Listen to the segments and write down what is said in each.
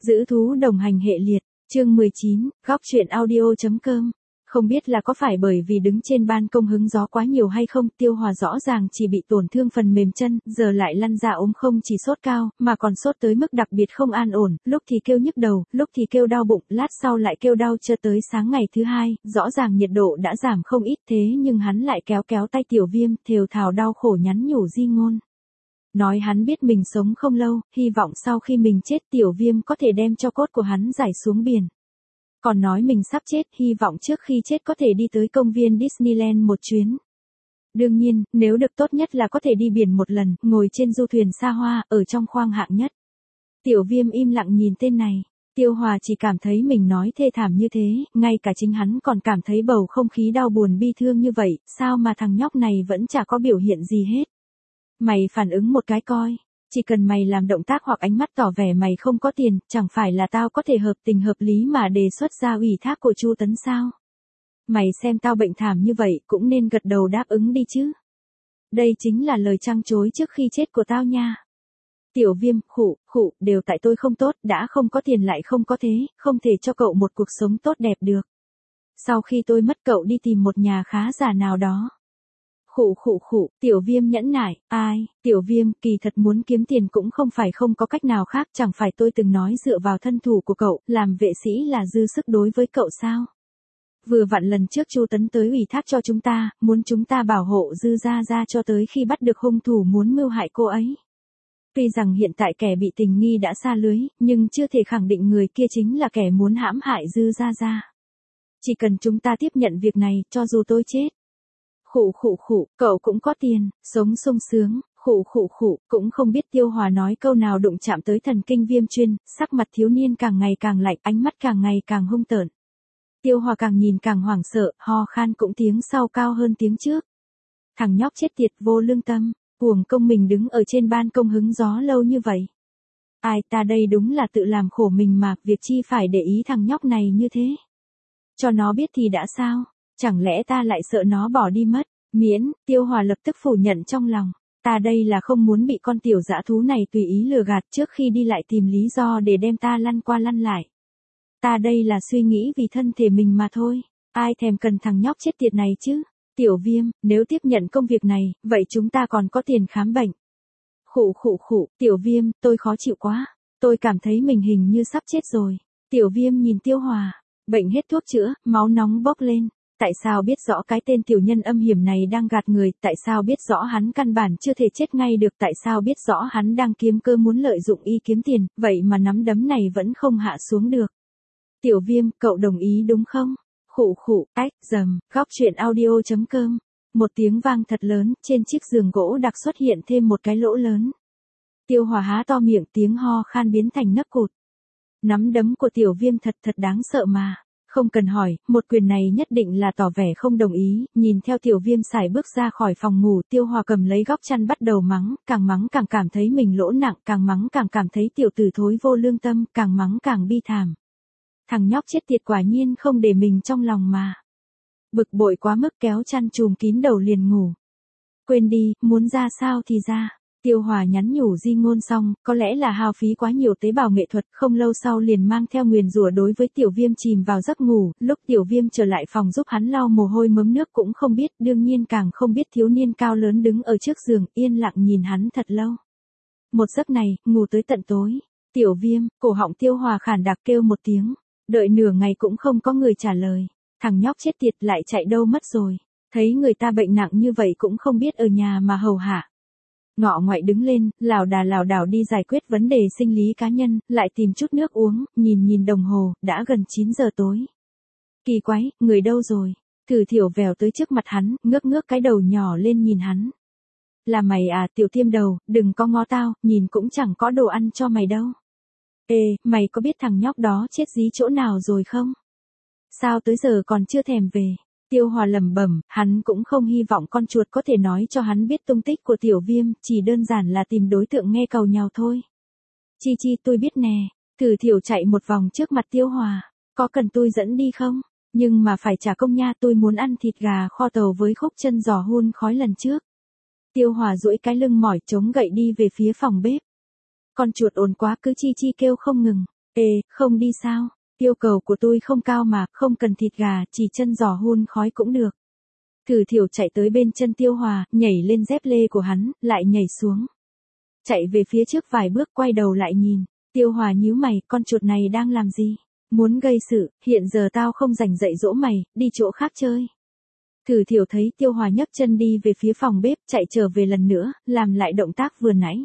Giữ thú đồng hành hệ liệt, chương 19, góc truyện audio.com. Không biết là có phải bởi vì đứng trên ban công hứng gió quá nhiều hay không, Tiêu Hòa rõ ràng chỉ bị tổn thương phần mềm chân, giờ lại lăn ra ốm, không chỉ sốt cao, mà còn sốt tới mức đặc biệt không an ổn, lúc thì kêu nhức đầu, lúc thì kêu đau bụng, lát sau lại kêu đau cho tới sáng ngày thứ hai, rõ ràng nhiệt độ đã giảm không ít thế nhưng hắn lại kéo tay Tiểu Viêm, thều thào đau khổ nhắn nhủ di ngôn. Nói hắn biết mình sống không lâu, hy vọng sau khi mình chết Tiểu Viêm có thể đem cho cốt của hắn giải xuống biển. Còn nói mình sắp chết, hy vọng trước khi chết có thể đi tới công viên Disneyland một chuyến. Đương nhiên, nếu được tốt nhất là có thể đi biển một lần, ngồi trên du thuyền xa hoa, ở trong khoang hạng nhất. Tiểu Viêm im lặng nhìn tên này. Tiêu Hòa chỉ cảm thấy mình nói thê thảm như thế, ngay cả chính hắn còn cảm thấy bầu không khí đau buồn bi thương như vậy, sao mà thằng nhóc này vẫn chả có biểu hiện gì hết. Mày phản ứng một cái coi. Chỉ cần mày làm động tác hoặc ánh mắt tỏ vẻ mày không có tiền, chẳng phải là tao có thể hợp tình hợp lý mà đề xuất ra ủy thác của Chu Tấn sao? Mày xem tao bệnh thảm như vậy cũng nên gật đầu đáp ứng đi chứ. Đây chính là lời trăng trối trước khi chết của tao nha. Tiểu Viêm, khụ, đều tại tôi không tốt, đã không có tiền lại không có thế, không thể cho cậu một cuộc sống tốt đẹp được. Sau khi tôi mất cậu đi tìm một nhà khá giả nào đó. Khụ, Tiểu Viêm nhẫn nại, ai, Tiểu Viêm, kỳ thật muốn kiếm tiền cũng không phải không có cách nào khác, chẳng phải tôi từng nói dựa vào thân thủ của cậu, làm vệ sĩ là dư sức đối với cậu sao? Vừa vặn lần trước Chu Tấn tới ủy thác cho chúng ta, muốn chúng ta bảo hộ Dư ra cho tới khi bắt được hung thủ muốn mưu hại cô ấy. Tuy rằng hiện tại kẻ bị tình nghi đã sa lưới, nhưng chưa thể khẳng định người kia chính là kẻ muốn hãm hại Dư ra. Chỉ cần chúng ta tiếp nhận việc này, cho dù tôi chết. Khụ, cậu cũng có tiền, sống sung sướng, khụ, cũng không biết Tiêu Hòa nói câu nào đụng chạm tới thần kinh Viêm Chuyên, sắc mặt thiếu niên càng ngày càng lạnh, ánh mắt càng ngày càng hung tợn. Tiêu Hòa càng nhìn càng hoảng sợ, ho khan cũng tiếng sau cao hơn tiếng trước. Thằng nhóc chết tiệt vô lương tâm, uổng công mình đứng ở trên ban công hứng gió lâu như vậy. Ai ta đây đúng là tự làm khổ mình mà, việc chi phải để ý thằng nhóc này như thế. Cho nó biết thì đã sao? Chẳng lẽ ta lại sợ nó bỏ đi mất? Miễn, Tiêu Hòa lập tức phủ nhận trong lòng. Ta đây là không muốn bị con tiểu dã thú này tùy ý lừa gạt trước khi đi lại tìm lý do để đem ta lăn qua lăn lại. Ta đây là suy nghĩ vì thân thể mình mà thôi. Ai thèm cần thằng nhóc chết tiệt này chứ? Tiểu Viêm, nếu tiếp nhận công việc này, vậy chúng ta còn có tiền khám bệnh. Khụ, Tiểu Viêm, tôi khó chịu quá. Tôi cảm thấy mình hình như sắp chết rồi. Tiểu Viêm nhìn Tiêu Hòa. Bệnh hết thuốc chữa, máu nóng bốc lên. Tại sao biết rõ cái tên tiểu nhân âm hiểm này đang gạt người, tại sao biết rõ hắn căn bản chưa thể chết ngay được, tại sao biết rõ hắn đang kiếm cơ muốn lợi dụng y kiếm tiền, vậy mà nắm đấm này vẫn không hạ xuống được. Tiểu Viêm, cậu đồng ý đúng không? Khụ, dầm, góc truyện audio.com. Một tiếng vang thật lớn, trên chiếc giường gỗ đặc xuất hiện thêm một cái lỗ lớn. Tiêu Hòa há to miệng, tiếng ho khan biến thành nấc cụt. Nắm đấm của Tiểu Viêm thật đáng sợ mà. Không cần hỏi, một quyền này nhất định là tỏ vẻ không đồng ý, nhìn theo Tiểu Viêm sải bước ra khỏi phòng ngủ, Tiêu Hòa cầm lấy góc chăn bắt đầu mắng càng cảm thấy mình lỗ nặng, càng mắng càng cảm thấy tiểu tử thối vô lương tâm, càng mắng càng bi thảm. Thằng nhóc chết tiệt quả nhiên không để mình trong lòng mà. Bực bội quá mức kéo chăn trùm kín đầu liền ngủ. Quên đi, muốn ra sao thì ra. Tiêu Hòa nhắn nhủ di ngôn xong, có lẽ là hao phí quá nhiều tế bào nghệ thuật, không lâu sau liền mang theo nguyền rủa đối với Tiểu Viêm chìm vào giấc ngủ, lúc Tiểu Viêm trở lại phòng giúp hắn lau mồ hôi mớm nước cũng không biết, đương nhiên càng không biết thiếu niên cao lớn đứng ở trước giường, yên lặng nhìn hắn thật lâu. Một giấc này, ngủ tới tận tối. Tiểu Viêm, cổ họng Tiêu Hòa khản đặc kêu một tiếng, đợi nửa ngày cũng không có người trả lời. Thằng nhóc chết tiệt lại chạy đâu mất rồi, thấy người ta bệnh nặng như vậy cũng không biết ở nhà mà hầu hạ. Ngọ ngoại đứng lên, lảo đảo đi giải quyết vấn đề sinh lý cá nhân, lại tìm chút nước uống, nhìn đồng hồ, đã gần 9 giờ tối. Kỳ quái, người đâu rồi? Thử Thiểu vèo tới trước mặt hắn, ngước cái đầu nhỏ lên nhìn hắn. Là mày à, Tiểu Tiêm đầu, đừng có ngó tao, nhìn cũng chẳng có đồ ăn cho mày đâu. Ê, mày có biết thằng nhóc đó chết dí chỗ nào rồi không? Sao tới giờ còn chưa thèm về? Tiêu Hòa lẩm bẩm, hắn cũng không hy vọng con chuột có thể nói cho hắn biết tung tích của Tiểu Viêm, chỉ đơn giản là tìm đối tượng nghe cầu nhào thôi. Chi tôi biết nè. Thử Thiểu chạy một vòng trước mặt Tiêu Hòa. Có cần tôi dẫn đi không? Nhưng mà phải trả công nha, tôi muốn ăn thịt gà kho tàu với khúc chân giò hun khói lần trước. Tiêu Hòa duỗi cái lưng mỏi chống gậy đi về phía phòng bếp. Con chuột ồn quá cứ chi kêu không ngừng. Ê, không đi sao? Yêu cầu của tôi không cao mà, không cần thịt gà, chỉ chân giò hun khói cũng được. Thử Thiểu chạy tới bên chân Tiêu Hòa, nhảy lên dép lê của hắn, lại nhảy xuống. Chạy về phía trước vài bước quay đầu lại nhìn. Tiêu Hòa nhíu mày, con chuột này đang làm gì? Muốn gây sự, hiện giờ tao không rảnh dạy dỗ mày, đi chỗ khác chơi. Thử Thiểu thấy Tiêu Hòa nhấc chân đi về phía phòng bếp, chạy trở về lần nữa, làm lại động tác vừa nãy.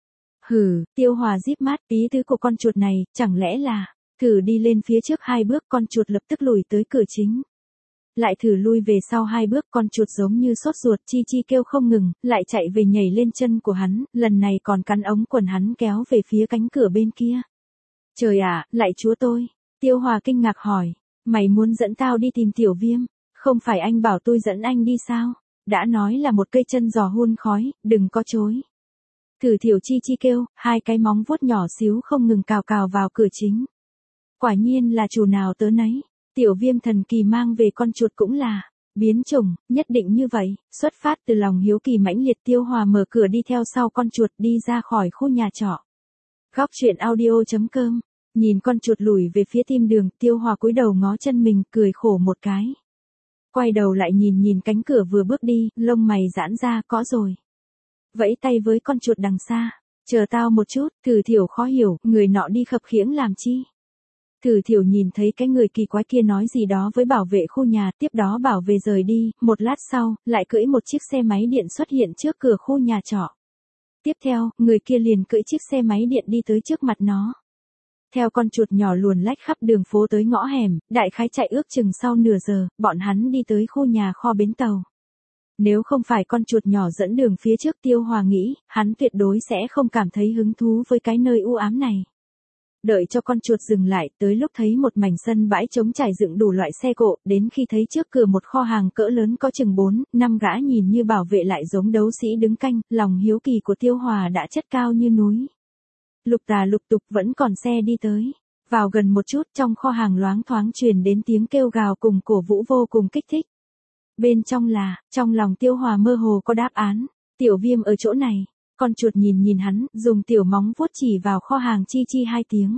Hừ, Tiêu Hòa díp mát, ý tứ của con chuột này, chẳng lẽ là, thử đi lên phía trước 2 bước, con chuột lập tức lùi tới cửa chính. Lại thử lui về sau 2 bước, con chuột giống như sốt ruột, chi chi kêu không ngừng, lại chạy về nhảy lên chân của hắn, lần này còn cắn ống quần hắn kéo về phía cánh cửa bên kia. Trời ạ, lại chúa tôi. Tiêu Hòa kinh ngạc hỏi, mày muốn dẫn tao đi tìm Tiểu Viêm? Không phải anh bảo tôi dẫn anh đi sao? Đã nói là một cây chân giò hun khói, đừng có chối. Thử Thiểu chi chi kêu, 2 cái móng vuốt nhỏ xíu không ngừng cào cào vào cửa chính. Quả nhiên là chủ nào tớ nấy. Tiểu Viêm thần kỳ mang về con chuột cũng là biến chủng, nhất định như vậy, xuất phát từ lòng hiếu kỳ mãnh liệt. Tiêu Hòa mở cửa đi theo sau con chuột đi ra khỏi khu nhà trọ. Góc truyện audio.com. Nhìn con chuột lùi về phía tim đường, Tiêu Hòa cúi đầu ngó chân mình, cười khổ một cái. Quay đầu lại nhìn cánh cửa vừa bước đi, lông mày giãn ra, có rồi. Vẫy tay với con chuột đằng xa, chờ tao một chút. Thử Thiểu khó hiểu, người nọ đi khập khiễng làm chi? Thử Thiểu nhìn thấy cái người kỳ quái kia nói gì đó với bảo vệ khu nhà, tiếp đó bảo vệ rời đi, một lát sau, lại cưỡi một chiếc xe máy điện xuất hiện trước cửa khu nhà trọ. Tiếp theo, người kia liền cưỡi chiếc xe máy điện đi tới trước mặt nó. Theo con chuột nhỏ luồn lách khắp đường phố tới ngõ hẻm, đại khái chạy ước chừng sau nửa giờ, bọn hắn đi tới khu nhà kho bến tàu. Nếu không phải con chuột nhỏ dẫn đường phía trước, Tiêu Hòa nghĩ, hắn tuyệt đối sẽ không cảm thấy hứng thú với cái nơi u ám này. Đợi cho con chuột dừng lại, tới lúc thấy một mảnh sân bãi trống trải dựng đủ loại xe cộ, đến khi thấy trước cửa một kho hàng cỡ lớn có chừng 4-5 gã nhìn như bảo vệ lại giống đấu sĩ đứng canh, lòng hiếu kỳ của Tiêu Hòa đã chất cao như núi. Lục tà lục tục vẫn còn xe đi tới. Vào gần một chút, trong kho hàng loáng thoáng truyền đến tiếng kêu gào cùng cổ vũ vô cùng kích thích. Bên trong là, trong lòng Tiêu Hòa mơ hồ có đáp án. Tiểu Viêm ở chỗ này. Con chuột nhìn hắn, dùng tiểu móng vuốt chỉ vào kho hàng, chi chi 2 tiếng.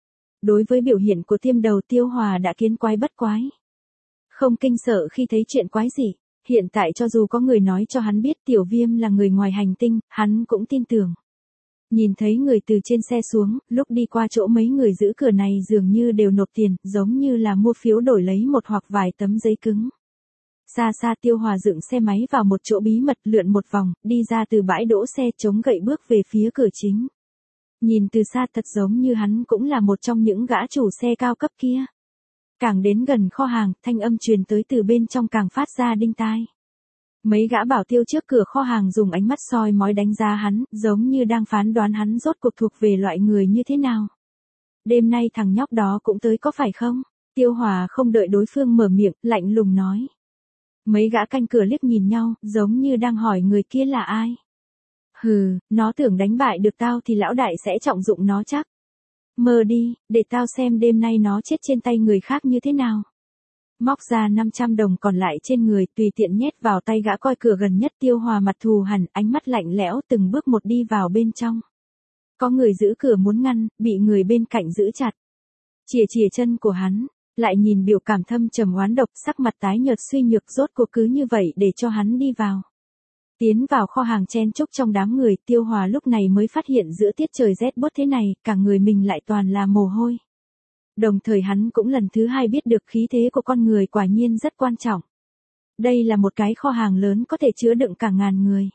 Đối với biểu hiện của tiêm đầu, Tiêu Hòa đã kiến quái bất quái. Không kinh sợ khi thấy chuyện quái gì. Hiện tại cho dù có người nói cho hắn biết Tiểu Viêm là người ngoài hành tinh, hắn cũng tin tưởng. Nhìn thấy người từ trên xe xuống, lúc đi qua chỗ mấy người giữ cửa này dường như đều nộp tiền, giống như là mua phiếu đổi lấy một hoặc vài tấm giấy cứng. Xa xa Tiêu Hòa dựng xe máy vào một chỗ bí mật, lượn một vòng, đi ra từ bãi đỗ xe, chống gậy bước về phía cửa chính. Nhìn từ xa thật giống như hắn cũng là một trong những gã chủ xe cao cấp kia. Càng đến gần kho hàng, thanh âm truyền tới từ bên trong càng phát ra đinh tai. Mấy gã bảo tiêu trước cửa kho hàng dùng ánh mắt soi mói đánh giá hắn, giống như đang phán đoán hắn rốt cuộc thuộc về loại người như thế nào. Đêm nay thằng nhóc đó cũng tới có phải không? Tiêu Hòa không đợi đối phương mở miệng, lạnh lùng nói. Mấy gã canh cửa liếc nhìn nhau, giống như đang hỏi người kia là ai. Hừ, nó tưởng đánh bại được tao thì lão đại sẽ trọng dụng nó chắc. Mơ đi, để tao xem đêm nay nó chết trên tay người khác như thế nào. Móc ra 500 đồng còn lại trên người, tùy tiện nhét vào tay gã coi cửa gần nhất. Tiêu Hòa mặt thù hằn, ánh mắt lạnh lẽo, từng bước một đi vào bên trong. Có người giữ cửa muốn ngăn, bị người bên cạnh giữ chặt. Chìa chân của hắn, lại nhìn biểu cảm thâm trầm oán độc, sắc mặt tái nhợt suy nhược, rốt cuộc cứ như vậy để cho hắn đi vào. Tiến vào kho hàng chen chúc trong đám người, Tiêu Hòa lúc này mới phát hiện giữa tiết trời rét buốt thế này, cả người mình lại toàn là mồ hôi. Đồng thời hắn cũng lần thứ 2 biết được khí thế của con người quả nhiên rất quan trọng. Đây là một cái kho hàng lớn có thể chứa đựng cả ngàn người.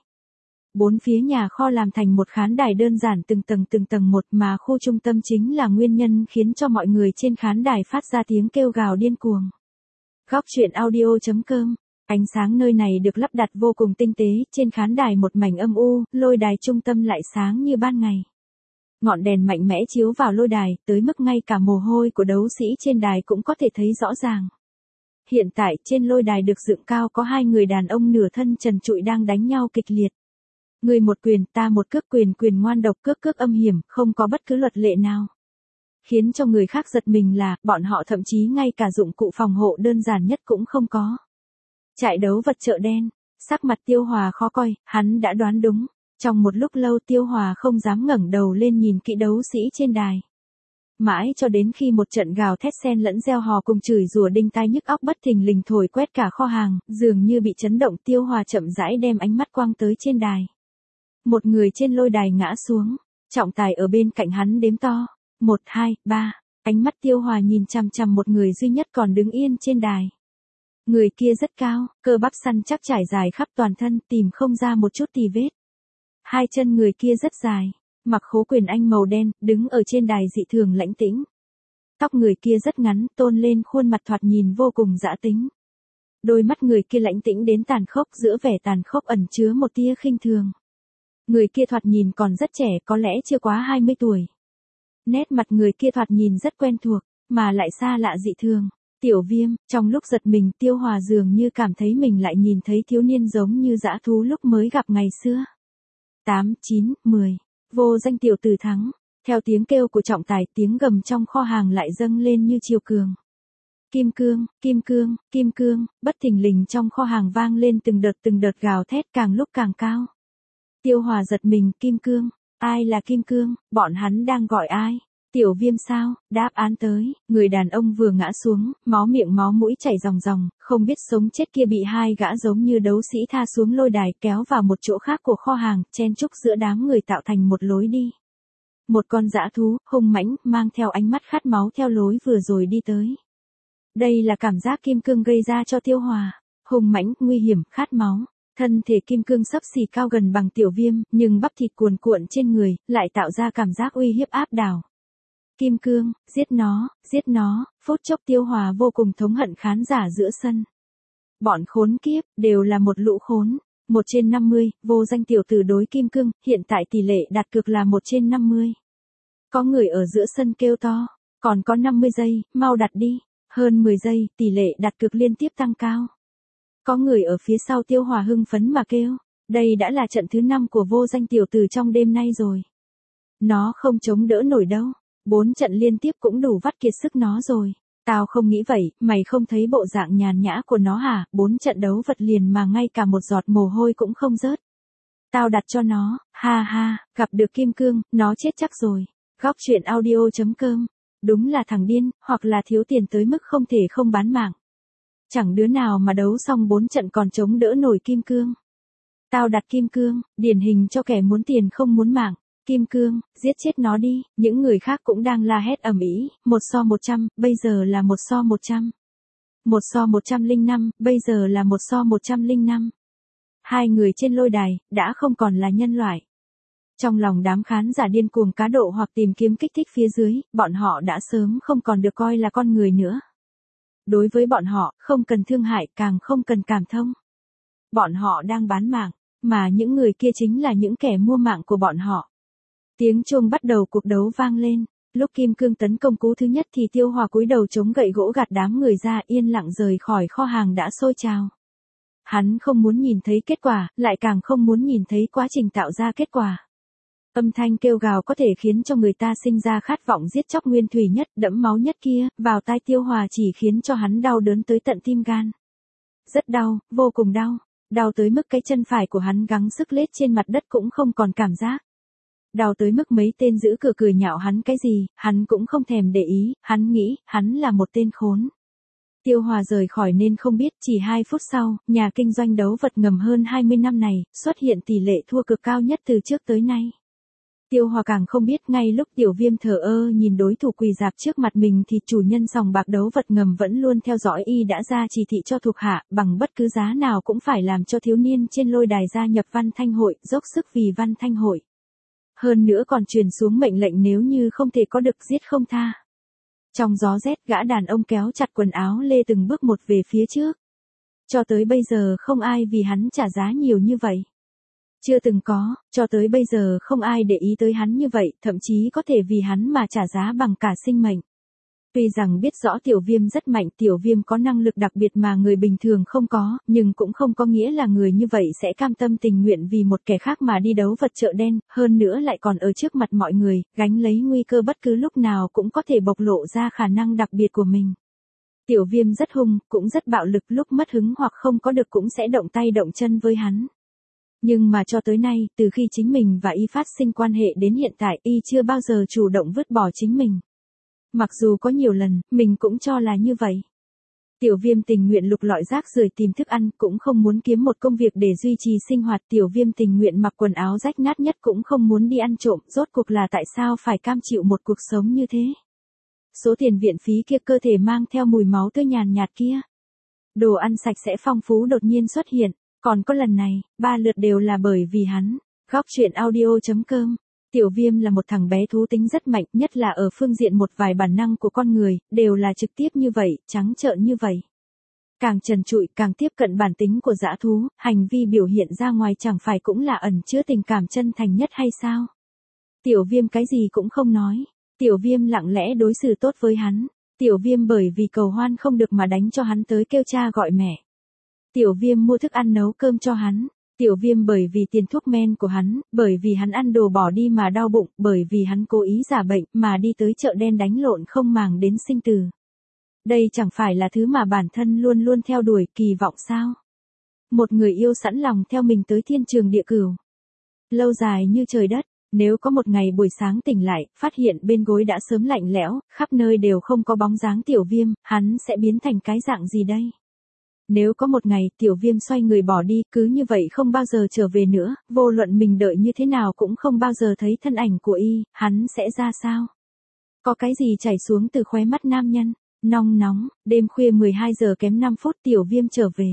4 phía nhà kho làm thành một khán đài đơn giản từng tầng một, mà khu trung tâm chính là nguyên nhân khiến cho mọi người trên khán đài phát ra tiếng kêu gào điên cuồng. Góc truyện audio.com. Ánh sáng nơi này được lắp đặt vô cùng tinh tế, trên khán đài một mảnh âm u, lôi đài trung tâm lại sáng như ban ngày. Ngọn đèn mạnh mẽ chiếu vào lôi đài, tới mức ngay cả mồ hôi của đấu sĩ trên đài cũng có thể thấy rõ ràng. Hiện tại, trên lôi đài được dựng cao có 2 người đàn ông nửa thân trần trụi đang đánh nhau kịch liệt. Người một quyền, ta một cước, quyền ngoan độc, cước âm hiểm, không có bất cứ luật lệ nào. Khiến cho người khác giật mình là, bọn họ thậm chí ngay cả dụng cụ phòng hộ đơn giản nhất cũng không có. Chạy đấu vật chợ đen, sắc mặt Tiêu Hòa khó coi, hắn đã đoán đúng. Trong một lúc lâu Tiêu Hòa không dám ngẩng đầu lên nhìn kỹ đấu sĩ trên đài. Mãi cho đến khi một trận gào thét xen lẫn reo hò cùng chửi rủa đinh tai nhức óc bất thình lình thổi quét cả kho hàng, dường như bị chấn động, Tiêu Hòa chậm rãi đem ánh mắt quang tới trên đài. Một người trên lôi đài ngã xuống, Trọng Tài ở bên cạnh hắn đếm to, 1, 2, 3, ánh mắt Tiêu Hòa nhìn chằm chằm một người duy nhất còn đứng yên trên đài. Người kia rất cao, cơ bắp săn chắc trải dài khắp toàn thân, tìm không ra một chút tì vết. Hai chân người kia rất dài, mặc khố quyền anh màu đen, đứng ở trên đài dị thường lãnh tĩnh. Tóc người kia rất ngắn, tôn lên khuôn mặt thoạt nhìn vô cùng dã tính. Đôi mắt người kia lãnh tĩnh đến tàn khốc, giữa vẻ tàn khốc ẩn chứa một tia khinh thường. Người kia thoạt nhìn còn rất trẻ, có lẽ chưa quá 20 tuổi. Nét mặt người kia thoạt nhìn rất quen thuộc, mà lại xa lạ dị thường. Tiểu Viêm, trong lúc giật mình, Tiêu Hòa dường như cảm thấy mình lại nhìn thấy thiếu niên giống như dã thú lúc mới gặp ngày xưa. 8, 9, 10. Vô danh tiểu tử thắng. Theo tiếng kêu của Trọng Tài, tiếng gầm trong kho hàng lại dâng lên như triều cường. Kim cương, kim cương, kim cương, bất thình lình trong kho hàng vang lên từng đợt gào thét càng lúc càng cao. Tiêu Hòa giật mình, kim cương, ai là kim cương, bọn hắn đang gọi ai? Tiểu Viêm sao? Đáp án tới, người đàn ông vừa ngã xuống, máu miệng máu mũi chảy ròng ròng, không biết sống chết kia bị hai gã giống như đấu sĩ tha xuống lôi đài, kéo vào một chỗ khác của kho hàng, chen chúc giữa đám người tạo thành một lối đi. Một con dã thú, hung mãnh, mang theo ánh mắt khát máu theo lối vừa rồi đi tới. Đây là cảm giác kim cương gây ra cho Tiêu Hòa, hung mãnh, nguy hiểm, khát máu. Thân thể kim cương xấp xỉ cao gần bằng Tiểu Viêm, nhưng bắp thịt cuồn cuộn trên người, lại tạo ra cảm giác uy hiếp áp đảo. Kim cương, giết nó, phút chốc Tiêu Hòa vô cùng thống hận khán giả giữa sân. Bọn khốn kiếp, đều là một lũ khốn. 1/50, vô danh tiểu tử đối kim cương, hiện tại tỷ lệ đặt cược là 1/50. Có người ở giữa sân kêu to, còn có 50 giây, mau đặt đi. Hơn 10 giây, tỷ lệ đặt cược liên tiếp tăng cao. Có người ở phía sau Tiêu Hòa hưng phấn mà kêu, đây đã là trận thứ 5 của vô danh tiểu tử trong đêm nay rồi. Nó không chống đỡ nổi đâu, 4 trận liên tiếp cũng đủ vắt kiệt sức nó rồi. Tao không nghĩ vậy, mày không thấy bộ dạng nhàn nhã của nó hả? 4 trận đấu vật liền mà ngay cả một giọt mồ hôi cũng không rớt. Tao đặt cho nó, ha ha, gặp được kim cương, nó chết chắc rồi. Góc truyện audio.com. Đúng là thằng điên, hoặc là thiếu tiền tới mức không thể không bán mạng. Chẳng đứa nào mà đấu xong 4 trận còn chống đỡ nổi kim cương. Tao đặt kim cương, điển hình cho kẻ muốn tiền không muốn mạng. Kim cương, giết chết nó đi, những người khác cũng đang la hét ầm ĩ, 1:100, bây giờ là 1:100. 1:105, bây giờ là 1:105. Hai người trên lôi đài, đã không còn là nhân loại. Trong lòng đám khán giả điên cuồng cá độ hoặc tìm kiếm kích thích phía dưới, bọn họ đã sớm không còn được coi là con người nữa. Đối với bọn họ, không cần thương hại, càng không cần cảm thông. Bọn họ đang bán mạng, mà những người kia chính là những kẻ mua mạng của bọn họ. Tiếng chuông bắt đầu cuộc đấu vang lên, lúc kim cương tấn công cú thứ nhất thì Tiêu Hòa cúi đầu chống gậy gỗ gạt đám người ra, yên lặng rời khỏi kho hàng đã sôi trào. Hắn không muốn nhìn thấy kết quả, lại càng không muốn nhìn thấy quá trình tạo ra kết quả. Âm thanh kêu gào có thể khiến cho người ta sinh ra khát vọng giết chóc nguyên thủy nhất, đẫm máu nhất kia, vào tai Tiêu Hòa chỉ khiến cho hắn đau đớn tới tận tim gan. Rất đau, vô cùng đau, đau tới mức cái chân phải của hắn gắng sức lết trên mặt đất cũng không còn cảm giác. Đau tới mức mấy tên giữ cửa cười nhạo hắn cái gì, hắn cũng không thèm để ý, hắn nghĩ, hắn là một tên khốn. Tiêu Hòa rời khỏi nên không biết, chỉ 2 phút sau, nhà kinh doanh đấu vật ngầm hơn 20 năm này, xuất hiện tỷ lệ thua cực cao nhất từ trước tới nay. Tiêu Hòa càng không biết ngay lúc Tiểu Viêm thờ ơ nhìn đối thủ quỳ rạp trước mặt mình thì chủ nhân sòng bạc đấu vật ngầm vẫn luôn theo dõi y đã ra chỉ thị cho thuộc hạ, bằng bất cứ giá nào cũng phải làm cho thiếu niên trên lôi đài gia nhập Văn Thanh hội, dốc sức vì Văn Thanh hội. Hơn nữa còn truyền xuống mệnh lệnh nếu như không thể có được giết không tha. Trong gió rét, gã đàn ông kéo chặt quần áo lê từng bước một về phía trước. Cho tới bây giờ không ai vì hắn trả giá nhiều như vậy. Chưa từng có, cho tới bây giờ không ai để ý tới hắn như vậy, thậm chí có thể vì hắn mà trả giá bằng cả sinh mệnh. Tuy rằng biết rõ Tiểu Viêm rất mạnh, Tiểu Viêm có năng lực đặc biệt mà người bình thường không có, nhưng cũng không có nghĩa là người như vậy sẽ cam tâm tình nguyện vì một kẻ khác mà đi đấu vật chợ đen, hơn nữa lại còn ở trước mặt mọi người, gánh lấy nguy cơ bất cứ lúc nào cũng có thể bộc lộ ra khả năng đặc biệt của mình. Tiểu Viêm rất hung, cũng rất bạo lực, lúc mất hứng hoặc không có được cũng sẽ động tay động chân với hắn. Nhưng mà cho tới nay, từ khi chính mình và y phát sinh quan hệ đến hiện tại, y chưa bao giờ chủ động vứt bỏ chính mình. Mặc dù có nhiều lần, mình cũng cho là như vậy. Tiểu Viêm tình nguyện lục lọi rác rưởi tìm thức ăn, cũng không muốn kiếm một công việc để duy trì sinh hoạt. Tiểu Viêm tình nguyện mặc quần áo rách nát nhất cũng không muốn đi ăn trộm. Rốt cuộc là tại sao phải cam chịu một cuộc sống như thế? Số tiền viện phí kia, cơ thể mang theo mùi máu tươi nhàn nhạt kia. Đồ ăn sạch sẽ phong phú đột nhiên xuất hiện. Còn có lần này, 3 lượt đều là bởi vì hắn. Góc chuyện audio.com. Tiểu Viêm là một thằng bé thú tính rất mạnh, nhất là ở phương diện một vài bản năng của con người, đều là trực tiếp như vậy, trắng trợn như vậy. Càng trần trụi, càng tiếp cận bản tính của dã thú, hành vi biểu hiện ra ngoài chẳng phải cũng là ẩn chứa tình cảm chân thành nhất hay sao? Tiểu Viêm cái gì cũng không nói. Tiểu Viêm lặng lẽ đối xử tốt với hắn. Tiểu Viêm bởi vì cầu hoan không được mà đánh cho hắn tới kêu cha gọi mẹ. Tiểu Viêm mua thức ăn nấu cơm cho hắn. Tiểu Viêm bởi vì tiền thuốc men của hắn, bởi vì hắn ăn đồ bỏ đi mà đau bụng, bởi vì hắn cố ý giả bệnh mà đi tới chợ đen đánh lộn không màng đến sinh tử. Đây chẳng phải là thứ mà bản thân luôn luôn theo đuổi, kỳ vọng sao? Một người yêu sẵn lòng theo mình tới thiên trường địa cửu. Lâu dài như trời đất, nếu có một ngày buổi sáng tỉnh lại, phát hiện bên gối đã sớm lạnh lẽo, khắp nơi đều không có bóng dáng Tiểu Viêm, hắn sẽ biến thành cái dạng gì đây? Nếu có một ngày Tiểu Viêm xoay người bỏ đi, cứ như vậy không bao giờ trở về nữa, vô luận mình đợi như thế nào cũng không bao giờ thấy thân ảnh của y, hắn sẽ ra sao? Có cái gì chảy xuống từ khóe mắt nam nhân? Nong nóng, đêm khuya 12 giờ kém 5 phút Tiểu Viêm trở về.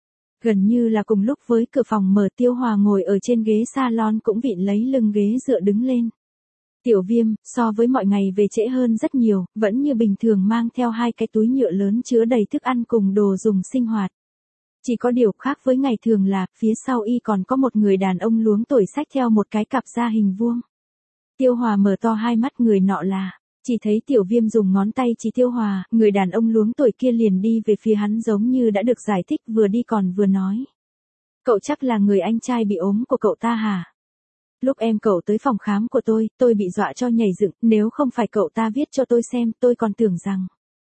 Gần như là cùng lúc với cửa phòng mở, Tiêu Hòa ngồi ở trên ghế salon cũng vịn lấy lưng ghế dựa đứng lên. Tiểu Viêm, so với mọi ngày về trễ hơn rất nhiều, vẫn như bình thường mang theo 2 cái túi nhựa lớn chứa đầy thức ăn cùng đồ dùng sinh hoạt. Chỉ có điều khác với ngày thường là, phía sau y còn có một người đàn ông luống tuổi xách theo một cái cặp da hình vuông. Tiêu Hòa mở to hai mắt, người nọ là... Chỉ thấy Tiểu Viêm dùng ngón tay chỉ Tiêu Hòa, người đàn ông luống tuổi kia liền đi về phía hắn giống như đã được giải thích, vừa đi còn vừa nói. Cậu chắc là người anh trai bị ốm của cậu ta hả? Lúc em cậu tới phòng khám của tôi bị dọa cho nhảy dựng, nếu không phải cậu ta viết cho tôi xem, tôi còn tưởng rằng...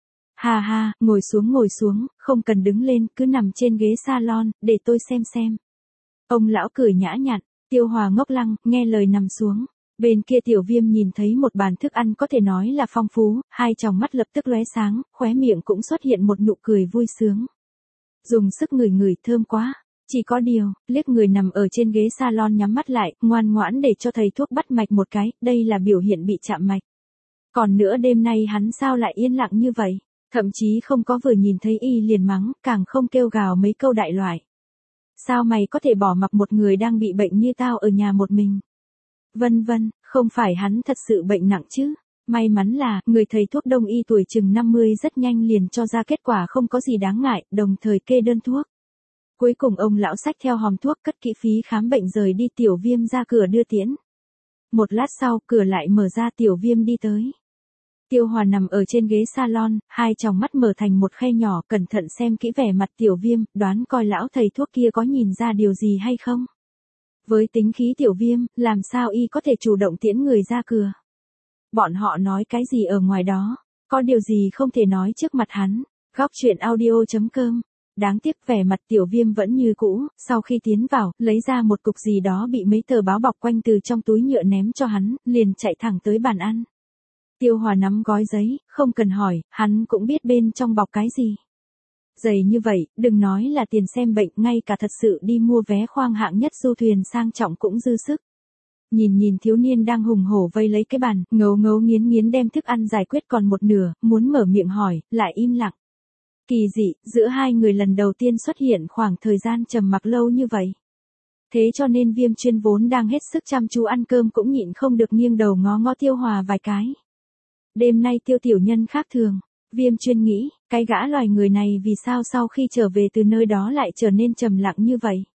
Ha ha, ngồi xuống, không cần đứng lên, cứ nằm trên ghế salon, để tôi xem. Ông lão cười nhã nhặn, Tiêu Hòa ngốc lăng, nghe lời nằm xuống. Bên kia Tiểu Viêm nhìn thấy một bàn thức ăn có thể nói là phong phú, 2 tròng mắt lập tức lóe sáng, khóe miệng cũng xuất hiện một nụ cười vui sướng. Dùng sức ngửi thơm quá. Chỉ có điều, liếc người nằm ở trên ghế salon nhắm mắt lại, ngoan ngoãn để cho thầy thuốc bắt mạch một cái, đây là biểu hiện bị chạm mạch. Còn nữa đêm nay hắn sao lại yên lặng như vậy, thậm chí không có vừa nhìn thấy y liền mắng, càng không kêu gào mấy câu đại loại. Sao mày có thể bỏ mặc một người đang bị bệnh như tao ở nhà một mình? Vân vân, không phải hắn thật sự bệnh nặng chứ? May mắn là, người thầy thuốc đông y tuổi chừng 50 rất nhanh liền cho ra kết quả không có gì đáng ngại, đồng thời kê đơn thuốc. Cuối cùng ông lão xách theo hòm thuốc cất kỹ phí khám bệnh rời đi. Tiểu Viêm ra cửa đưa tiễn. Một lát sau, cửa lại mở ra, Tiểu Viêm đi tới. Tiêu Hòa nằm ở trên ghế salon, 2 tròng mắt mở thành một khe nhỏ, cẩn thận xem kỹ vẻ mặt Tiểu Viêm, đoán coi lão thầy thuốc kia có nhìn ra điều gì hay không. Với tính khí Tiểu Viêm, làm sao y có thể chủ động tiễn người ra cửa? Bọn họ nói cái gì ở ngoài đó? Có điều gì không thể nói trước mặt hắn? Góc chuyện audio.com. Đáng tiếc vẻ mặt Tiểu Viêm vẫn như cũ, sau khi tiến vào, lấy ra một cục gì đó bị mấy tờ báo bọc quanh từ trong túi nhựa ném cho hắn, liền chạy thẳng tới bàn ăn. Tiêu Hòa nắm gói giấy, không cần hỏi, hắn cũng biết bên trong bọc cái gì. Dày như vậy, đừng nói là tiền xem bệnh, ngay cả thật sự đi mua vé khoang hạng nhất du thuyền sang trọng cũng dư sức. Nhìn thiếu niên đang hùng hổ vây lấy cái bàn, ngấu nghiến đem thức ăn giải quyết còn một nửa, muốn mở miệng hỏi, lại im lặng. Kỳ dị, giữa hai người lần đầu tiên xuất hiện khoảng thời gian trầm mặc lâu như vậy. Thế cho nên Viêm Chuyên vốn đang hết sức chăm chú ăn cơm cũng nhịn không được nghiêng đầu ngó Tiêu Hòa vài cái. Đêm nay Tiêu tiểu nhân khác thường, Viêm Chuyên nghĩ, cái gã loài người này vì sao sau khi trở về từ nơi đó lại trở nên trầm lặng như vậy.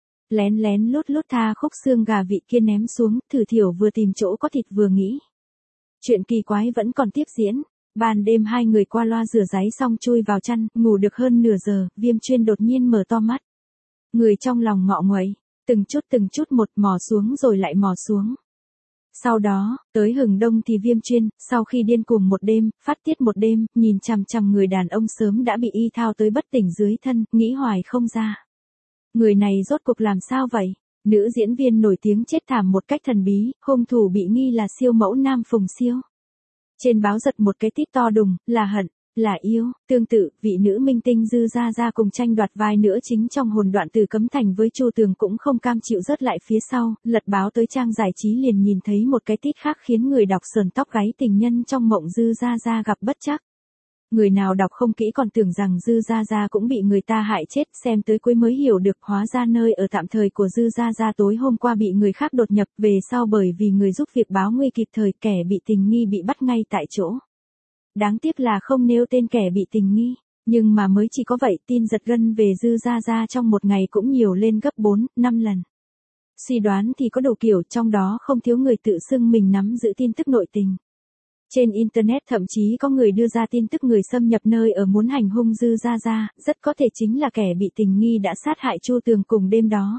Lén lút tha khúc xương gà vị kia ném xuống, thử thiểu vừa tìm chỗ có thịt vừa nghĩ. Chuyện kỳ quái vẫn còn tiếp diễn. Ban đêm hai người qua loa rửa ráy xong chui vào chăn, ngủ được hơn nửa giờ, Viêm Chuyên đột nhiên mở to mắt. Người trong lòng ngọ nguậy, từng chút một mò xuống rồi lại mò xuống. Sau đó, tới hừng đông thì Viêm Chuyên, sau khi điên cuồng một đêm, phát tiết một đêm, nhìn chằm chằm người đàn ông sớm đã bị y thao tới bất tỉnh dưới thân, nghĩ hoài không ra. Người này rốt cuộc làm sao vậy? Nữ diễn viên nổi tiếng chết thảm một cách thần bí, hung thủ bị nghi là siêu mẫu nam Phùng Siêu. Trên báo giật một cái tít to đùng, là hận, là yêu. Tương tự, vị nữ minh tinh Dư Gia Gia cùng tranh đoạt vai nữ chính trong Hồn Đoạn Từ Cấm Thành với Chu Tường cũng không cam chịu rớt lại phía sau, lật báo tới trang giải trí liền nhìn thấy một cái tít khác khiến người đọc sờn tóc gáy. Tình nhân trong mộng Dư Gia Gia gặp bất trắc. Người nào đọc không kỹ còn tưởng rằng Dư Gia Gia cũng bị người ta hại chết, xem tới cuối mới hiểu được hóa ra nơi ở tạm thời của Dư Gia Gia tối hôm qua bị người khác đột nhập, về sau bởi vì người giúp việc báo nguy kịp thời, kẻ bị tình nghi bị bắt ngay tại chỗ. Đáng tiếc là không nêu tên kẻ bị tình nghi, nhưng mà mới chỉ có vậy, tin giật gân về Dư Gia Gia trong một ngày cũng nhiều lên gấp 4, 5 lần. Suy đoán thì có đủ kiểu, trong đó không thiếu người tự xưng mình nắm giữ tin tức nội tình. Trên Internet thậm chí có người đưa ra tin tức người xâm nhập nơi ở muốn hành hung Dư Gia Gia, rất có thể chính là kẻ bị tình nghi đã sát hại Chu Tường cùng đêm đó.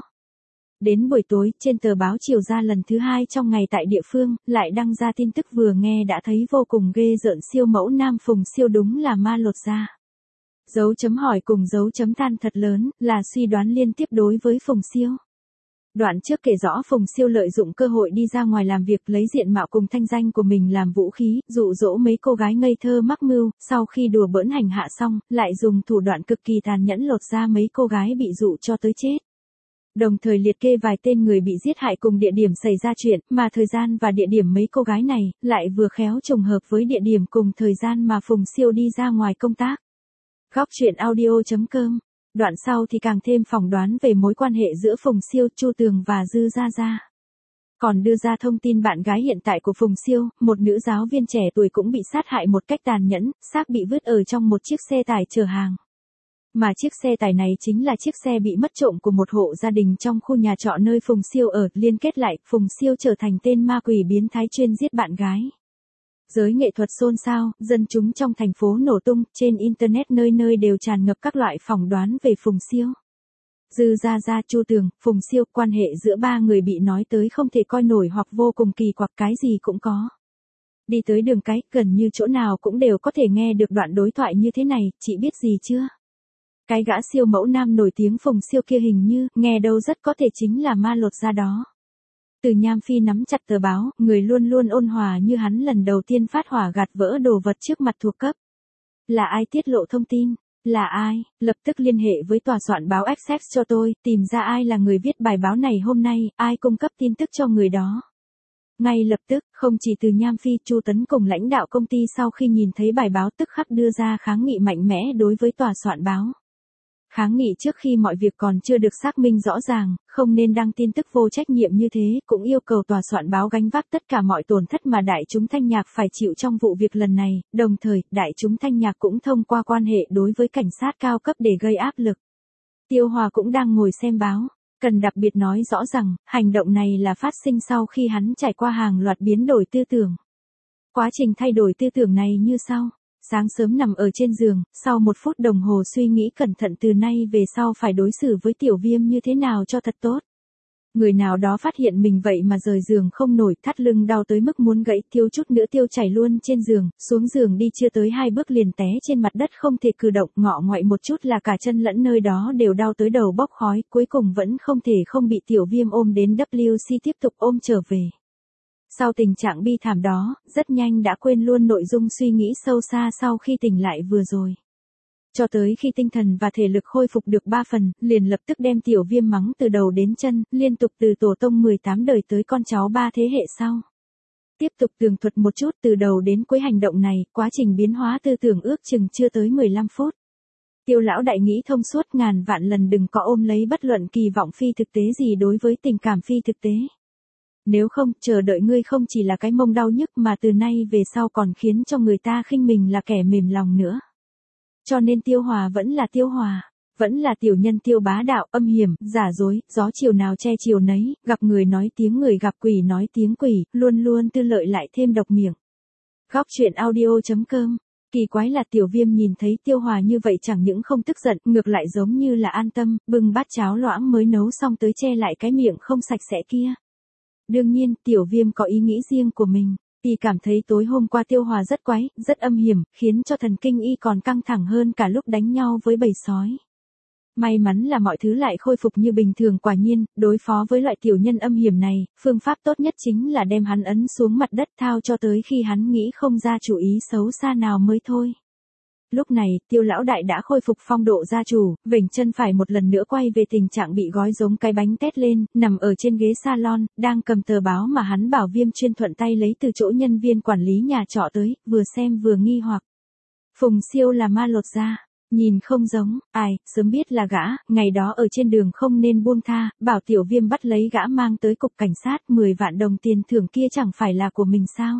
Đến buổi tối, trên tờ báo Chiều Ra lần thứ 2 trong ngày tại địa phương, lại đăng ra tin tức vừa nghe đã thấy vô cùng ghê rợn, siêu mẫu nam Phùng Siêu đúng là ma lột da. Dấu chấm hỏi cùng dấu chấm than thật lớn, là suy đoán liên tiếp đối với Phùng Siêu. Đoạn trước kể rõ Phùng Siêu lợi dụng cơ hội đi ra ngoài làm việc, lấy diện mạo cùng thanh danh của mình làm vũ khí, dụ dỗ mấy cô gái ngây thơ mắc mưu, sau khi đùa bỡn hành hạ xong, lại dùng thủ đoạn cực kỳ tàn nhẫn lột da mấy cô gái bị dụ cho tới chết. Đồng thời liệt kê vài tên người bị giết hại cùng địa điểm xảy ra chuyện, mà thời gian và địa điểm mấy cô gái này lại vừa khéo trùng hợp với địa điểm cùng thời gian mà Phùng Siêu đi ra ngoài công tác. Góc truyện audio.com. Đoạn sau thì càng thêm phỏng đoán về mối quan hệ giữa Phùng Siêu, Chu Tường và Dư Gia Gia. Còn đưa ra thông tin bạn gái hiện tại của Phùng Siêu, một nữ giáo viên trẻ tuổi cũng bị sát hại một cách tàn nhẫn, xác bị vứt ở trong một chiếc xe tải chở hàng. Mà chiếc xe tải này chính là chiếc xe bị mất trộm của một hộ gia đình trong khu nhà trọ nơi Phùng Siêu ở, liên kết lại, Phùng Siêu trở thành tên ma quỷ biến thái chuyên giết bạn gái. Giới nghệ thuật xôn xao, dân chúng trong thành phố nổ tung, trên Internet nơi nơi đều tràn ngập các loại phỏng đoán về Phùng Siêu. Dư Gia Gia, Chu Tường, Phùng Siêu, quan hệ giữa ba người bị nói tới không thể coi nổi hoặc vô cùng kỳ quặc, cái gì cũng có. Đi tới đường cái, gần như chỗ nào cũng đều có thể nghe được đoạn đối thoại như thế này, chị biết gì chưa? Cái gã siêu mẫu nam nổi tiếng Phùng Siêu kia hình như, nghe đâu rất có thể chính là ma lột da đó. Từ Nham Phi nắm chặt tờ báo, người luôn luôn ôn hòa như hắn lần đầu tiên phát hỏa gạt vỡ đồ vật trước mặt thuộc cấp. Là ai tiết lộ thông tin? Là ai? Lập tức liên hệ với tòa soạn báo Access cho tôi, tìm ra ai là người viết bài báo này hôm nay, ai cung cấp tin tức cho người đó. Ngay lập tức, không chỉ Từ Nham Phi, Chu Tấn cùng lãnh đạo công ty sau khi nhìn thấy bài báo tức khắc đưa ra kháng nghị mạnh mẽ đối với tòa soạn báo. Kháng nghị trước khi mọi việc còn chưa được xác minh rõ ràng, không nên đăng tin tức vô trách nhiệm như thế, cũng yêu cầu tòa soạn báo gánh vác tất cả mọi tổn thất mà đại chúng Thanh Nhạc phải chịu trong vụ việc lần này, đồng thời, đại chúng Thanh Nhạc cũng thông qua quan hệ đối với cảnh sát cao cấp để gây áp lực. Tiêu Hòa cũng đang ngồi xem báo, cần đặc biệt nói rõ rằng, hành động này là phát sinh sau khi hắn trải qua hàng loạt biến đổi tư tưởng. Quá trình thay đổi tư tưởng này như sau. Sáng sớm nằm ở trên giường, sau 1 phút đồng hồ suy nghĩ cẩn thận từ nay về sau phải đối xử với Tiểu Viêm như thế nào cho thật tốt. Người nào đó phát hiện mình vậy mà rời giường không nổi, thắt lưng đau tới mức muốn gãy, thiếu chút nữa tiêu chảy luôn trên giường, xuống giường đi chưa tới 2 bước liền té trên mặt đất không thể cử động, ngọ ngoại một chút là cả chân lẫn nơi đó đều đau tới đầu bốc khói, cuối cùng vẫn không thể không bị Tiểu Viêm ôm đến WC tiếp tục ôm trở về. Sau tình trạng bi thảm đó, rất nhanh đã quên luôn nội dung suy nghĩ sâu xa sau khi tỉnh lại vừa rồi. Cho tới khi tinh thần và thể lực khôi phục được 3 phần, liền lập tức đem Tiểu Viêm mắng từ đầu đến chân, liên tục từ tổ tông 18 đời tới con cháu 3 thế hệ sau. Tiếp tục tường thuật một chút từ đầu đến cuối hành động này, quá trình biến hóa tư tưởng ước chừng chưa tới 15 phút. Tiêu lão đại nghĩ thông suốt, ngàn vạn lần đừng có ôm lấy bất luận kỳ vọng phi thực tế gì đối với tình cảm phi thực tế. Nếu không, chờ đợi ngươi không chỉ là cái mông đau nhức mà từ nay về sau còn khiến cho người ta khinh mình là kẻ mềm lòng nữa. Cho nên Tiêu Hòa vẫn là Tiêu Hòa, vẫn là tiểu nhân Tiêu bá đạo, âm hiểm, giả dối, gió chiều nào che chiều nấy, gặp người nói tiếng người, gặp quỷ nói tiếng quỷ, luôn luôn tư lợi lại thêm độc miệng. Góc truyện audio.com. Kỳ quái là Tiểu Viêm nhìn thấy Tiêu Hòa như vậy chẳng những không tức giận, ngược lại giống như là an tâm, bưng bát cháo loãng mới nấu xong tới che lại cái miệng không sạch sẽ kia. Đương nhiên, Tiểu Viêm có ý nghĩ riêng của mình, y cảm thấy tối hôm qua Tiêu Hòa rất quái, rất âm hiểm, khiến cho thần kinh y còn căng thẳng hơn cả lúc đánh nhau với bầy sói. May mắn là mọi thứ lại khôi phục như bình thường, quả nhiên, đối phó với loại tiểu nhân âm hiểm này, phương pháp tốt nhất chính là đem hắn ấn xuống mặt đất thao cho tới khi hắn nghĩ không ra chủ ý xấu xa nào mới thôi. Lúc này, Tiêu lão đại đã khôi phục phong độ gia chủ, vểnh chân phải một lần nữa quay về tình trạng bị gói giống cái bánh tét lên, nằm ở trên ghế salon, đang cầm tờ báo mà hắn bảo Viêm chuyên thuận tay lấy từ chỗ nhân viên quản lý nhà trọ tới, vừa xem vừa nghi hoặc. Phùng Siêu là ma lột da. Nhìn không giống, ai, sớm biết là gã, ngày đó ở trên đường không nên buông tha, bảo Tiểu Viêm bắt lấy gã mang tới cục cảnh sát, 10 vạn đồng tiền thưởng kia chẳng phải là của mình sao?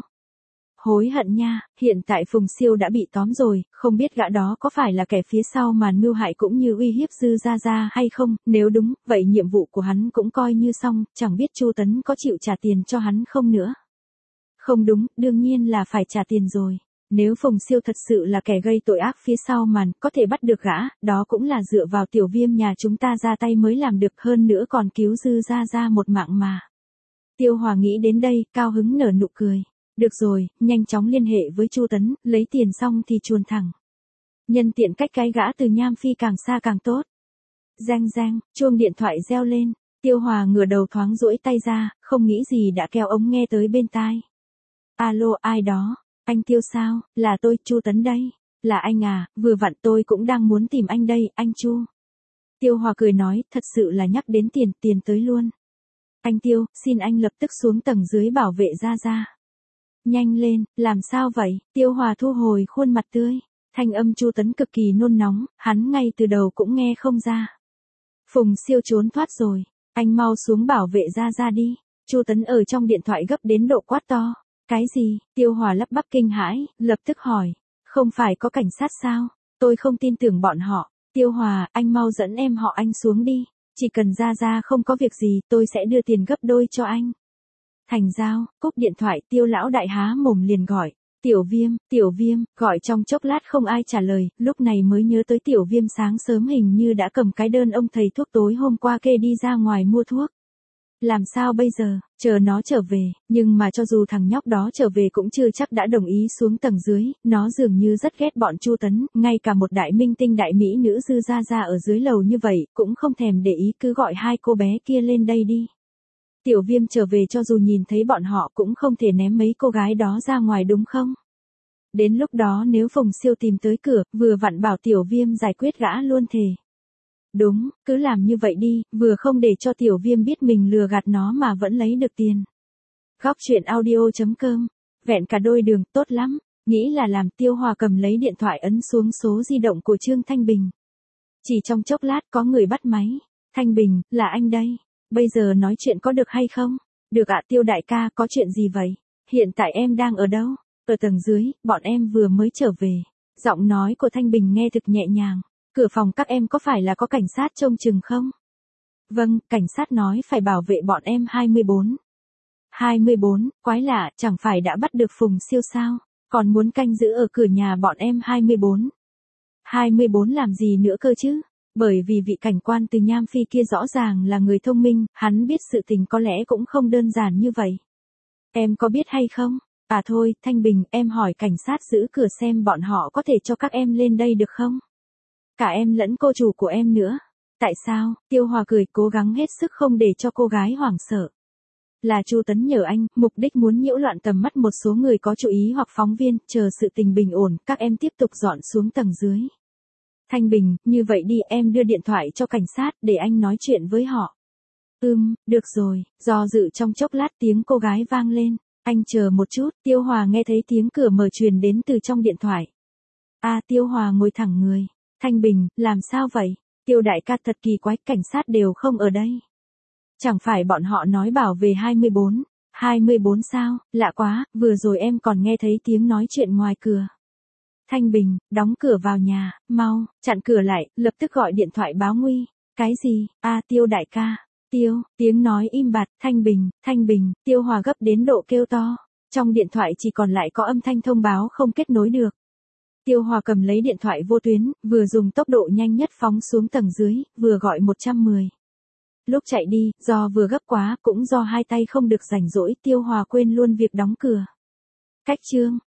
Hối hận nha, hiện tại Phùng Siêu đã bị tóm rồi, không biết gã đó có phải là kẻ phía sau màn mưu hại cũng như uy hiếp Dư Gia Gia hay không, nếu đúng, vậy nhiệm vụ của hắn cũng coi như xong, chẳng biết Chu Tấn có chịu trả tiền cho hắn không nữa. Không đúng, đương nhiên là phải trả tiền rồi. Nếu Phùng Siêu thật sự là kẻ gây tội ác phía sau màn, có thể bắt được gã, đó cũng là dựa vào Tiểu Viêm nhà chúng ta ra tay mới làm được, hơn nữa còn cứu Dư Gia Gia một mạng mà. Tiêu Hòa nghĩ đến đây, cao hứng nở nụ cười. Được rồi, nhanh chóng liên hệ với Chu Tấn, lấy tiền xong thì chuồn thẳng. Nhân tiện cách cái gã từ Nham Phi càng xa càng tốt. Reng reng, chuông điện thoại reo lên, Tiêu Hòa ngửa đầu thoáng duỗi tay ra, không nghĩ gì đã kéo ống nghe tới bên tai. Alo, ai đó? Anh Tiêu sao? Là tôi, Chu Tấn đây. Là anh à, vừa vặn tôi cũng đang muốn tìm anh đây, anh Chu. Tiêu Hòa cười nói, thật sự là nhắc đến tiền tới luôn. Anh Tiêu, xin anh lập tức xuống tầng dưới bảo vệ Gia Gia. Nhanh lên, làm sao vậy? Tiêu Hòa thu hồi khuôn mặt tươi. Thanh âm Chu Tấn cực kỳ nôn nóng, hắn ngay từ đầu cũng nghe không ra. Phùng Siêu trốn thoát rồi, anh mau xuống bảo vệ Gia Gia đi. Chu Tấn ở trong điện thoại gấp đến độ quát to. Cái gì? Tiêu Hòa lắp bắp kinh hãi, lập tức hỏi. Không phải có cảnh sát sao? Tôi không tin tưởng bọn họ. Tiêu Hòa, anh mau dẫn em họ anh xuống đi. Chỉ cần Gia Gia không có việc gì, tôi sẽ đưa tiền gấp đôi cho anh. Thành giao, cúp điện thoại, Tiêu lão đại há mồm liền gọi. Tiểu Viêm, gọi trong chốc lát không ai trả lời, lúc này mới nhớ tới Tiểu Viêm sáng sớm hình như đã cầm cái đơn ông thầy thuốc tối hôm qua kê đi ra ngoài mua thuốc. Làm sao bây giờ, chờ nó trở về, nhưng mà cho dù thằng nhóc đó trở về cũng chưa chắc đã đồng ý xuống tầng dưới, nó dường như rất ghét bọn Chu Tấn, ngay cả một đại minh tinh đại mỹ nữ Dư Gia Gia ở dưới lầu như vậy, cũng không thèm để ý, cứ gọi hai cô bé kia lên đây đi. Tiểu Viêm trở về cho dù nhìn thấy bọn họ cũng không thể ném mấy cô gái đó ra ngoài đúng không? Đến lúc đó nếu Phùng Siêu tìm tới cửa, vừa vặn bảo Tiểu Viêm giải quyết gã luôn thề. Đúng, cứ làm như vậy đi, vừa không để cho Tiểu Viêm biết mình lừa gạt nó mà vẫn lấy được tiền. Góc truyện audio.com, vẹn cả đôi đường, tốt lắm, nghĩ là làm. Tiêu Hòa cầm lấy điện thoại ấn xuống số di động của Trương Thanh Bình. Chỉ trong chốc lát có người bắt máy. Thanh Bình, là anh đây. Bây giờ nói chuyện có được hay không? Được ạ. Tiêu đại ca, có chuyện gì vậy? Hiện tại em đang ở đâu? Ở tầng dưới, bọn em vừa mới trở về. Giọng nói của Thanh Bình nghe thực nhẹ nhàng. Cửa phòng các em có phải là có cảnh sát trông chừng không? Vâng, cảnh sát nói phải bảo vệ bọn em 24. 24, quái lạ, chẳng phải đã bắt được Phùng Siêu sao? Còn muốn canh giữ ở cửa nhà bọn em 24. 24 làm gì nữa cơ chứ? Bởi vì vị cảnh quan từ Nham Phi kia rõ ràng là người thông minh, hắn biết sự tình có lẽ cũng không đơn giản như vậy. Em có biết hay không? À thôi, Thanh Bình, em hỏi cảnh sát giữ cửa xem bọn họ có thể cho các em lên đây được không? Cả em lẫn cô chủ của em nữa. Tại sao? Tiêu Hòa cười, cố gắng hết sức không để cho cô gái hoảng sợ. Là Chu Tấn nhờ anh, mục đích muốn nhiễu loạn tầm mắt một số người có chú ý hoặc phóng viên, chờ sự tình bình ổn, các em tiếp tục dọn xuống tầng dưới. Thanh Bình, như vậy đi, em đưa điện thoại cho cảnh sát, để anh nói chuyện với họ. Được rồi, do dự trong chốc lát tiếng cô gái vang lên. Anh chờ một chút, Tiêu Hòa nghe thấy tiếng cửa mở truyền đến từ trong điện thoại. Tiêu Hòa ngồi thẳng người. Thanh Bình, làm sao vậy? Tiêu đại ca, thật kỳ quái, cảnh sát đều không ở đây. Chẳng phải bọn họ nói bảo về 24. 24 sao? Lạ quá, vừa rồi em còn nghe thấy tiếng nói chuyện ngoài cửa. Thanh Bình, đóng cửa vào nhà, mau, chặn cửa lại, lập tức gọi điện thoại báo nguy. Cái gì? Tiêu đại ca. Tiếng nói im bặt. Thanh Bình, Tiêu Hòa gấp đến độ kêu to. Trong điện thoại chỉ còn lại có âm thanh thông báo không kết nối được. Tiêu Hòa cầm lấy điện thoại vô tuyến, vừa dùng tốc độ nhanh nhất phóng xuống tầng dưới, vừa gọi 110. Lúc chạy đi, do vừa gấp quá, cũng do hai tay không được rảnh rỗi, Tiêu Hòa quên luôn việc đóng cửa. Cách chương